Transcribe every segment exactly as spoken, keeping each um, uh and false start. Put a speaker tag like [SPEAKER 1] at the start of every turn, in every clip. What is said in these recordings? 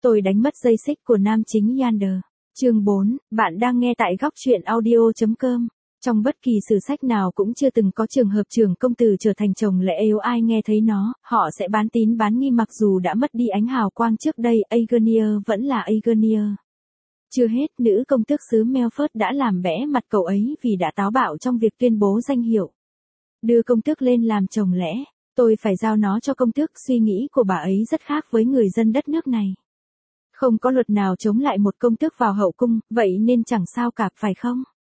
[SPEAKER 1] Tôi đánh mất dây xích của nam chính Yander. Chương bốn, bạn đang nghe tại góc truyện audio chấm com. Trong bất kỳ sử sách nào cũng chưa từng có trường hợp trưởng công tử trở thành chồng lẽ, nếu ai nghe thấy nó, họ sẽ bán tín bán nghi mặc dù đã mất đi ánh hào quang trước đây, Aegonir vẫn là Aegonir. Chưa hết, nữ công tước xứ Melford đã làm bẽ mặt cậu ấy vì đã táo bạo trong việc tuyên bố danh hiệu. Đưa công tước lên làm chồng lẽ, tôi phải giao nó cho công tước, suy nghĩ của bà ấy rất khác với người dân đất nước này. Không có luật nào chống lại một công tước vào hậu cung, vậy nên chẳng sao cả, phải không?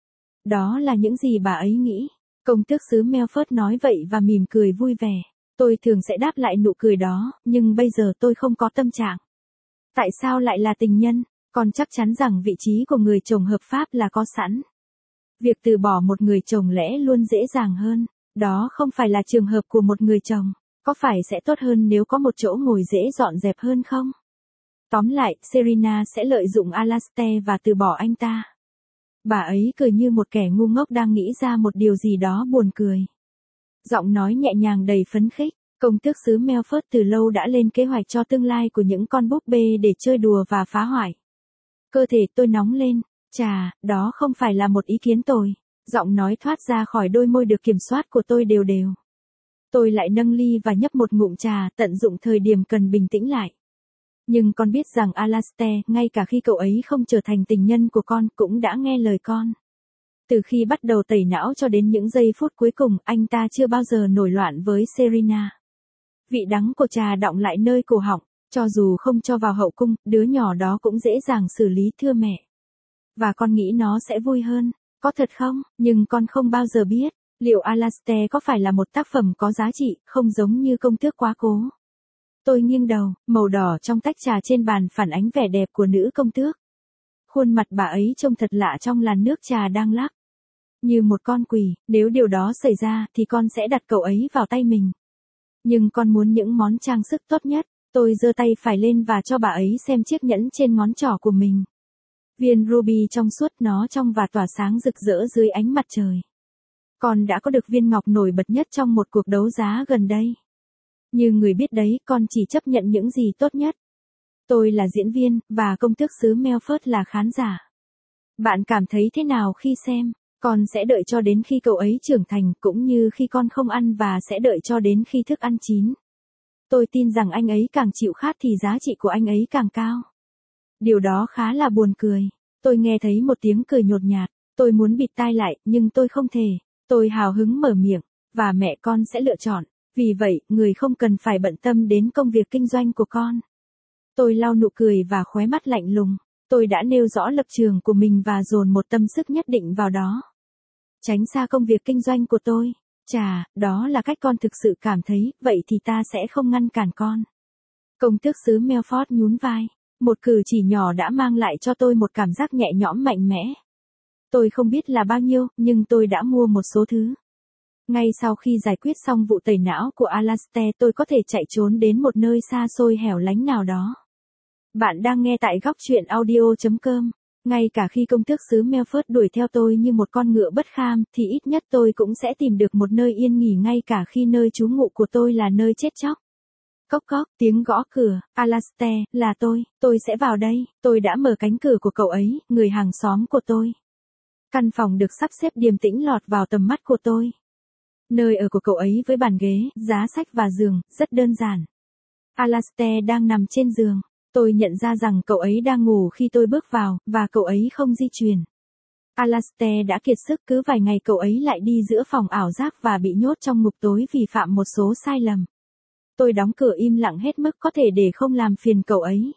[SPEAKER 1] Đó là những gì bà ấy nghĩ. Công tước xứ Melford nói vậy và mỉm cười vui vẻ. Tôi thường sẽ đáp lại nụ cười đó, nhưng bây giờ tôi không có tâm trạng. Tại sao lại là tình nhân? Con chắc chắn rằng vị trí của người chồng hợp pháp là có sẵn. Việc từ bỏ một người chồng lẽ luôn dễ dàng hơn. Đó không phải là trường hợp của một người chồng. Có phải sẽ tốt hơn nếu có một chỗ ngồi dễ dọn dẹp hơn không? Tóm lại, Serena sẽ lợi dụng Alastair và từ bỏ anh ta. Bà ấy cười như một kẻ ngu ngốc đang nghĩ ra một điều gì đó buồn cười. Giọng nói nhẹ nhàng đầy phấn khích, công tước xứ Melford từ lâu đã lên kế hoạch cho tương lai của những con búp bê để chơi đùa và phá hoại. Cơ thể tôi nóng lên, chà, đó không phải là một ý kiến tồi. Giọng nói thoát ra khỏi đôi môi được kiểm soát của tôi đều đều. Tôi lại nâng ly và nhấp một ngụm trà, tận dụng thời điểm cần bình tĩnh lại. Nhưng con biết rằng Alastair, ngay cả khi cậu ấy không trở thành tình nhân của con, cũng đã nghe lời con. Từ khi bắt đầu tẩy não cho đến những giây phút cuối cùng, anh ta chưa bao giờ nổi loạn với Serena. Vị đắng của trà đọng lại nơi cổ họng, cho dù không cho vào hậu cung, đứa nhỏ đó cũng dễ dàng xử lý, thưa mẹ. Và con nghĩ nó sẽ vui hơn, có thật không? Nhưng con không bao giờ biết, liệu Alastair có phải là một tác phẩm có giá trị, không giống như công tước quá cố. Tôi nghiêng đầu, màu đỏ trong tách trà trên bàn phản ánh vẻ đẹp của nữ công tước. Khuôn mặt bà ấy trông thật lạ trong làn nước trà đang lắc. Như một con quỷ, nếu điều đó xảy ra thì con sẽ đặt cậu ấy vào tay mình. Nhưng con muốn những món trang sức tốt nhất. Tôi giơ tay phải lên và cho bà ấy xem chiếc nhẫn trên ngón trỏ của mình. Viên ruby trong suốt, nó trong và tỏa sáng rực rỡ dưới ánh mặt trời. Con đã có được viên ngọc nổi bật nhất trong một cuộc đấu giá gần đây. Như người biết đấy, con chỉ chấp nhận những gì tốt nhất. Tôi là diễn viên, và công tước xứ Melford là khán giả. Bạn cảm thấy thế nào khi xem? Con sẽ đợi cho đến khi cậu ấy trưởng thành, cũng như khi con không ăn, và sẽ đợi cho đến khi thức ăn chín. Tôi tin rằng anh ấy càng chịu khát thì giá trị của anh ấy càng cao. Điều đó khá là buồn cười. Tôi nghe thấy một tiếng cười nhột nhạt. Tôi muốn bịt tai lại, nhưng tôi không thể. Tôi hào hứng mở miệng, và mẹ con sẽ lựa chọn. Vì vậy, người không cần phải bận tâm đến công việc kinh doanh của con. Tôi lau nụ cười và khóe mắt lạnh lùng. Tôi đã nêu rõ lập trường của mình và dồn một tâm sức nhất định vào đó. Tránh xa công việc kinh doanh của tôi. Chà, đó là cách con thực sự cảm thấy, vậy thì ta sẽ không ngăn cản con. Công tước xứ Melford nhún vai. Một cử chỉ nhỏ đã mang lại cho tôi một cảm giác nhẹ nhõm mạnh mẽ. Tôi không biết là bao nhiêu, nhưng tôi đã mua một số thứ. Ngay sau khi giải quyết xong vụ tẩy não của Alastair, tôi có thể chạy trốn đến một nơi xa xôi hẻo lánh nào đó. Bạn đang nghe tại góc truyện audio chấm com. Ngay cả khi công tước xứ Melford đuổi theo tôi như một con ngựa bất kham, thì ít nhất tôi cũng sẽ tìm được một nơi yên nghỉ, ngay cả khi nơi trú ngụ của tôi là nơi chết chóc. Cốc cốc, tiếng gõ cửa. Alastair, là tôi, tôi sẽ vào đây. Tôi đã mở cánh cửa của cậu ấy, người hàng xóm của tôi. Căn phòng được sắp xếp điềm tĩnh lọt vào tầm mắt của tôi. Nơi ở của cậu ấy với bàn ghế, giá sách và giường, rất đơn giản. Alastair đang nằm trên giường. Tôi nhận ra rằng cậu ấy đang ngủ khi tôi bước vào, và cậu ấy không di chuyển. Alastair đã kiệt sức, cứ vài ngày cậu ấy lại đi giữa phòng ảo giác và bị nhốt trong ngục tối vì phạm một số sai lầm. Tôi đóng cửa im lặng hết mức có thể để không làm phiền cậu ấy.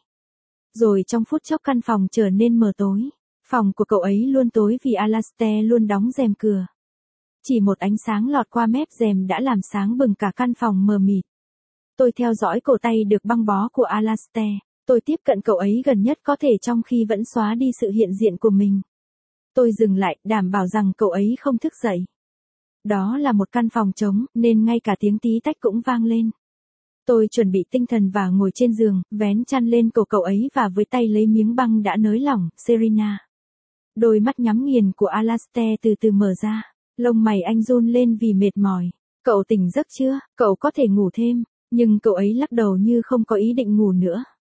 [SPEAKER 1] Rồi trong phút chốc căn phòng trở nên mờ tối. Phòng của cậu ấy luôn tối vì Alastair luôn đóng rèm cửa. Chỉ một ánh sáng lọt qua mép rèm đã làm sáng bừng cả căn phòng mờ mịt. Tôi theo dõi cổ tay được băng bó của Alastair. Tôi tiếp cận cậu ấy gần nhất có thể trong khi vẫn xóa đi sự hiện diện của mình. Tôi dừng lại, đảm bảo rằng cậu ấy không thức dậy. Đó là một căn phòng trống, nên ngay cả tiếng tí tách cũng vang lên. Tôi chuẩn bị tinh thần và ngồi trên giường, vén chăn lên cổ cậu ấy và với tay lấy miếng băng đã nới lỏng. Serena. Đôi mắt nhắm nghiền của Alastair từ từ mở ra. Lông mày anh run lên vì mệt mỏi. Cậu tỉnh giấc chưa? Cậu có thể ngủ thêm. Nhưng cậu ấy lắc đầu như không có ý định ngủ nữa.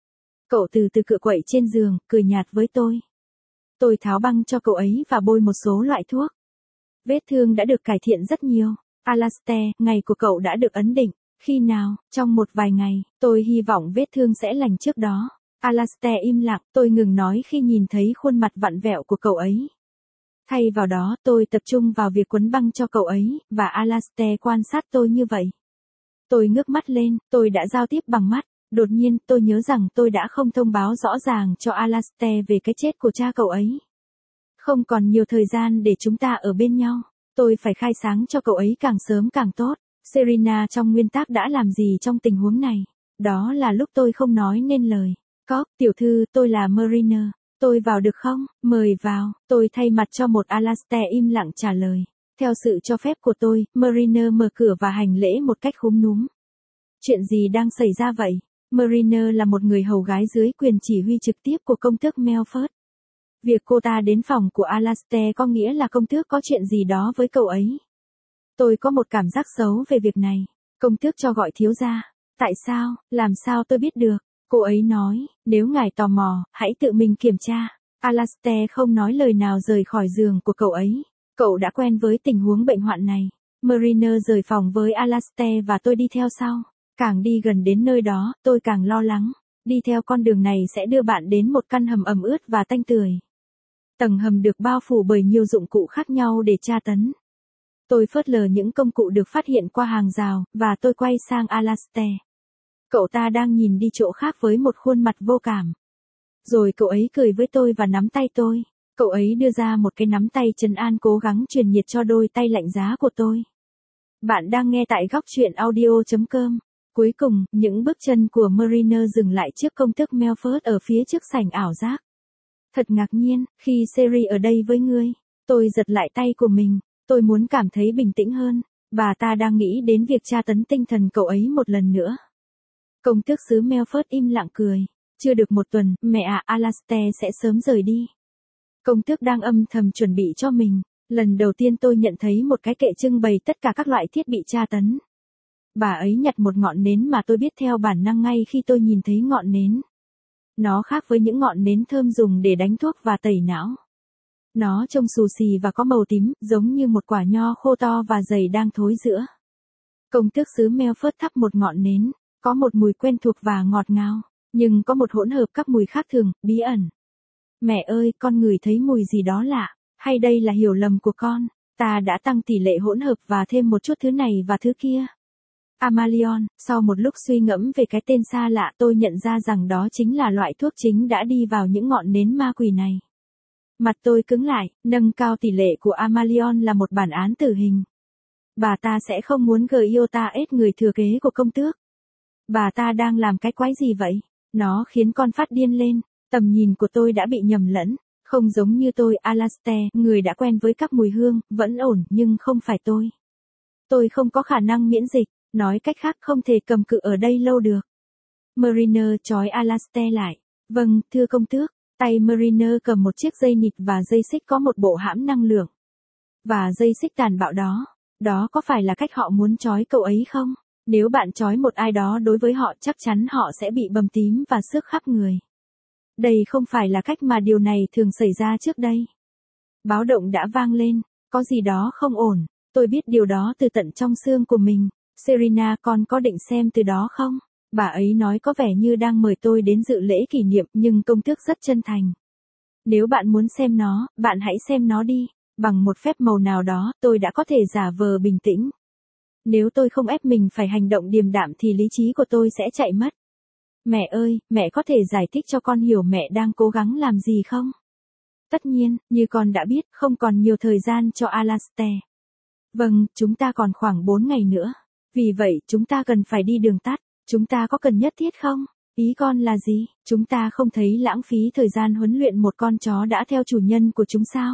[SPEAKER 1] Cậu từ từ cựa quậy trên giường, cười nhạt với tôi. Tôi tháo băng cho cậu ấy và bôi một số loại thuốc. Vết thương đã được cải thiện rất nhiều. Alastair, ngày của cậu đã được ấn định. Khi nào? Trong một vài ngày, tôi hy vọng vết thương sẽ lành trước đó. Alastair im lặng, tôi ngừng nói khi nhìn thấy khuôn mặt vặn vẹo của cậu ấy. Thay vào đó, tôi tập trung vào việc quấn băng cho cậu ấy, và Alastair quan sát tôi như vậy. Tôi ngước mắt lên, tôi đã giao tiếp bằng mắt. Đột nhiên, tôi nhớ rằng tôi đã không thông báo rõ ràng cho Alastair về cái chết của cha cậu ấy. Không còn nhiều thời gian để chúng ta ở bên nhau. Tôi phải khai sáng cho cậu ấy càng sớm càng tốt. Serena trong nguyên tắc đã làm gì trong tình huống này? Đó là lúc tôi không nói nên lời. Có, tiểu thư, tôi là Mariner. Tôi vào được không? Mời vào. Tôi thay mặt cho một Alastair im lặng trả lời. Theo sự cho phép của tôi, Mariner mở cửa và hành lễ một cách khúm núm. Chuyện gì đang xảy ra vậy? Mariner là một người hầu gái dưới quyền chỉ huy trực tiếp của công tước Melford. Việc cô ta đến phòng của Alastair có nghĩa là công tước có chuyện gì đó với cậu ấy. Tôi có một cảm giác xấu về việc này. Công tước cho gọi thiếu gia. Tại sao? Làm sao tôi biết được? Cô ấy nói, nếu ngài tò mò, hãy tự mình kiểm tra. Alastair không nói lời nào rời khỏi giường của cậu ấy. Cậu đã quen với tình huống bệnh hoạn này. Mariner rời phòng với Alastair và tôi đi theo sau. Càng đi gần đến nơi đó, tôi càng lo lắng. Đi theo con đường này sẽ đưa bạn đến một căn hầm ẩm ướt và tanh tưởi. Tầng hầm được bao phủ bởi nhiều dụng cụ khác nhau để tra tấn. Tôi phớt lờ những công cụ được phát hiện qua hàng rào, và tôi quay sang Alastair. Cậu ta đang nhìn đi chỗ khác với một khuôn mặt vô cảm. Rồi cậu ấy cười với tôi và nắm tay tôi. Cậu ấy đưa ra một cái nắm tay trấn an cố gắng truyền nhiệt cho đôi tay lạnh giá của tôi. Bạn đang nghe tại góc truyện audio chấm com. Cuối cùng, những bước chân của Mariner dừng lại trước công tước Melford ở phía trước sảnh ảo giác. Thật ngạc nhiên, khi Sherry ở đây với ngươi, tôi giật lại tay của mình. Tôi muốn cảm thấy bình tĩnh hơn. Bà ta đang nghĩ đến việc tra tấn tinh thần cậu ấy một lần nữa. Công tước xứ Melford im lặng cười. Chưa được một tuần, mẹ à, Alastair sẽ sớm rời đi. Công tước đang âm thầm chuẩn bị cho mình. Lần đầu tiên tôi nhận thấy một cái kệ trưng bày tất cả các loại thiết bị tra tấn. Bà ấy nhặt một ngọn nến mà tôi biết theo bản năng ngay khi tôi nhìn thấy ngọn nến. Nó khác với những ngọn nến thơm dùng để đánh thuốc và tẩy não. Nó trông xù xì và có màu tím, giống như một quả nho khô to và dày đang thối rữa. Công tước xứ Melford thắp một ngọn nến, có một mùi quen thuộc và ngọt ngào, nhưng có một hỗn hợp các mùi khác thường, bí ẩn. Mẹ ơi, con ngửi thấy mùi gì đó lạ, hay đây là hiểu lầm của con? Ta đã tăng tỷ lệ hỗn hợp và thêm một chút thứ này và thứ kia. Amalion, sau một lúc suy ngẫm về cái tên xa lạ, tôi nhận ra rằng đó chính là loại thuốc chính đã đi vào những ngọn nến ma quỷ này. Mặt tôi cứng lại, nâng cao tỷ lệ của Amalion là một bản án tử hình. Bà ta sẽ không muốn Giota ết người thừa kế của công tước. Bà ta đang làm cái quái gì vậy? Nó khiến con phát điên lên. Tầm nhìn của tôi đã bị nhầm lẫn. Không giống như tôi, Alastair, người đã quen với các mùi hương, vẫn ổn, nhưng không phải tôi. Tôi không có khả năng miễn dịch, nói cách khác không thể cầm cự ở đây lâu được. Mariner trói Alastair lại. Vâng, thưa công tước. Tay Mariner cầm một chiếc dây nịt và dây xích có một bộ hãm năng lượng. Và dây xích tàn bạo đó. Đó có phải là cách họ muốn trói cậu ấy không? Nếu bạn trói một ai đó đối với họ chắc chắn họ sẽ bị bầm tím và xước khắp người. Đây không phải là cách mà điều này thường xảy ra trước đây. Báo động đã vang lên, có gì đó không ổn, tôi biết điều đó từ tận trong xương của mình. Serena, con có định xem từ đó không? Bà ấy nói có vẻ như đang mời tôi đến dự lễ kỷ niệm, nhưng công tước rất chân thành. Nếu bạn muốn xem nó, bạn hãy xem nó đi. Bằng một phép màu nào đó, tôi đã có thể giả vờ bình tĩnh. Nếu tôi không ép mình phải hành động điềm đạm thì lý trí của tôi sẽ chạy mất. Mẹ ơi, mẹ có thể giải thích cho con hiểu mẹ đang cố gắng làm gì không? Tất nhiên, như con đã biết, không còn nhiều thời gian cho Alastair. Vâng, chúng ta còn khoảng bốn ngày nữa. Vì vậy, chúng ta cần phải đi đường tắt. Chúng ta có cần nhất thiết không? Ý con là gì? Chúng ta không thấy lãng phí thời gian huấn luyện một con chó đã theo chủ nhân của chúng sao?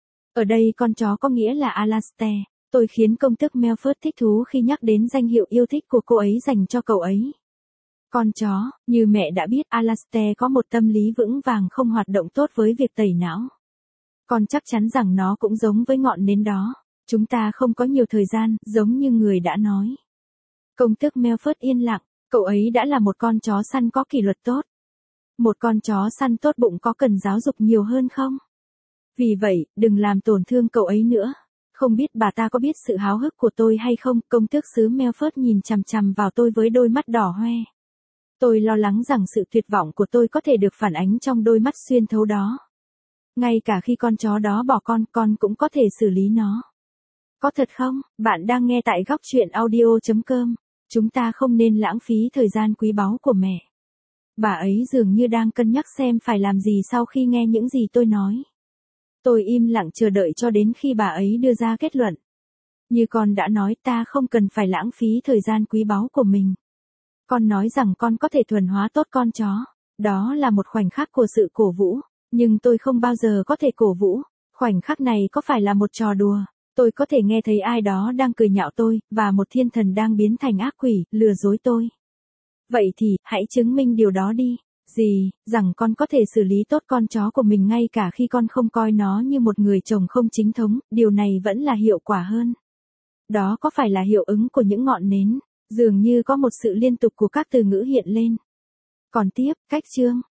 [SPEAKER 1] Ở đây con chó có nghĩa là Alastair. Tôi khiến công tước Melford thích thú khi nhắc đến danh hiệu yêu thích của cô ấy dành cho cậu ấy. Con chó, như mẹ đã biết, Alastair có một tâm lý vững vàng không hoạt động tốt với việc tẩy não. Con chắc chắn rằng nó cũng giống với ngọn nến đó. Chúng ta không có nhiều thời gian, giống như người đã nói. Công tước Melford yên lặng, cậu ấy đã là một con chó săn có kỷ luật tốt. Một con chó săn tốt bụng có cần giáo dục nhiều hơn không? Vì vậy, đừng làm tổn thương cậu ấy nữa. Không biết bà ta có biết sự háo hức của tôi hay không, công tước xứ Melford nhìn chằm chằm vào tôi với đôi mắt đỏ hoe. Tôi lo lắng rằng sự tuyệt vọng của tôi có thể được phản ánh trong đôi mắt xuyên thấu đó. Ngay cả khi con chó đó bỏ con, con cũng có thể xử lý nó. Có thật không? Bạn đang nghe tại góc chuyện audio chấm com. Chúng ta không nên lãng phí thời gian quý báu của mẹ. Bà ấy dường như đang cân nhắc xem phải làm gì sau khi nghe những gì tôi nói. Tôi im lặng chờ đợi cho đến khi bà ấy đưa ra kết luận. Như con đã nói, ta không cần phải lãng phí thời gian quý báu của mình. Con nói rằng con có thể thuần hóa tốt con chó. Đó là một khoảnh khắc của sự cổ vũ. Nhưng tôi không bao giờ có thể cổ vũ. Khoảnh khắc này có phải là một trò đùa? Tôi có thể nghe thấy ai đó đang cười nhạo tôi, và một thiên thần đang biến thành ác quỷ, lừa dối tôi. Vậy thì, hãy chứng minh điều đó đi. Gì, rằng con có thể xử lý tốt con chó của mình ngay cả khi con không coi nó như một người chồng không chính thống, điều này vẫn là hiệu quả hơn. Đó có phải là hiệu ứng của những ngọn nến? Dường như có một sự liên tục của các từ ngữ hiện lên. Còn tiếp, cách chương,